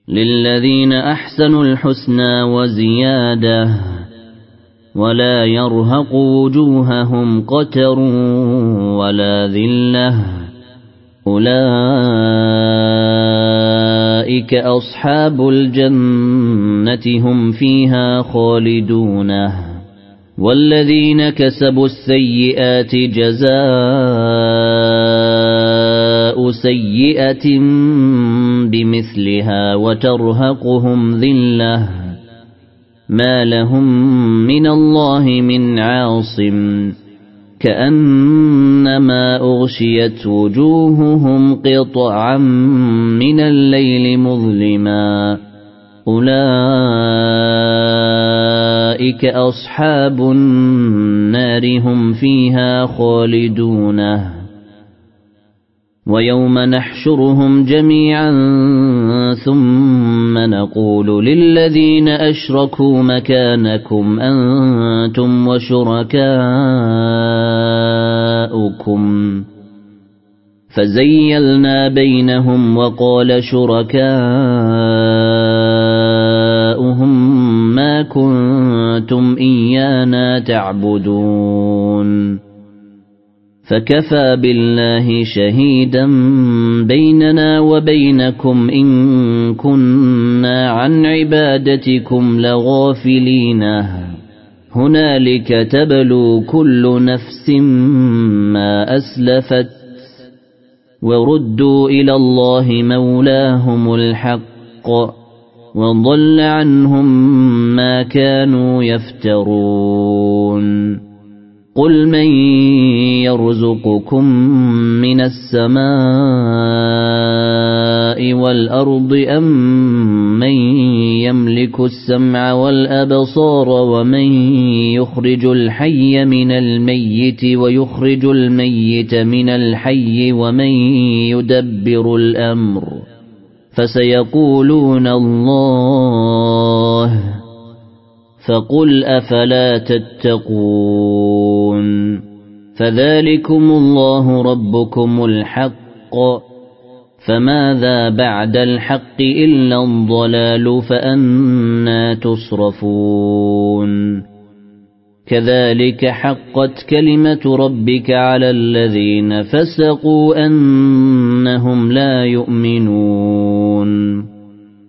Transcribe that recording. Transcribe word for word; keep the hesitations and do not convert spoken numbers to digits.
للذين أحسنوا الحسنى وزيادة ولا يرهق وجوههم قتر ولا ذلة أولئك أصحاب الجنة هم فيها خالدون والذين كسبوا السيئات جزاء سيئة بمثلها وترهقهم ذلة ما لهم من الله من عاصم كأنما أغشيت وجوههم قطعا من الليل مظلما أولئك أصحاب النار هم فيها خالدون ويوم نحشرهم جميعا ثم نقول للذين أشركوا مكانكم أنتم وشركاؤكم فزيلنا بينهم وقال شركاؤهم ما كنتم إيانا تعبدون فكفى بالله شهيدا بيننا وبينكم إن كنا عن عبادتكم لغافلين هنالك تبلو كل نفس ما أسلفت وردوا إلى الله مولاهم الحق وضل عنهم ما كانوا يفترون قل من يرزقكم من السماء والأرض أم من يملك السمع والأبصار ومن يخرج الحي من الميت ويخرج الميت من الحي ومن يدبر الأمر فسيقولون الله فقل أفلا تتقون فذلكم الله ربكم الحق فماذا بعد الحق إلا الضلال فأنى تصرفون كذلك حقت كلمة ربك على الذين فسقوا أنهم لا يؤمنون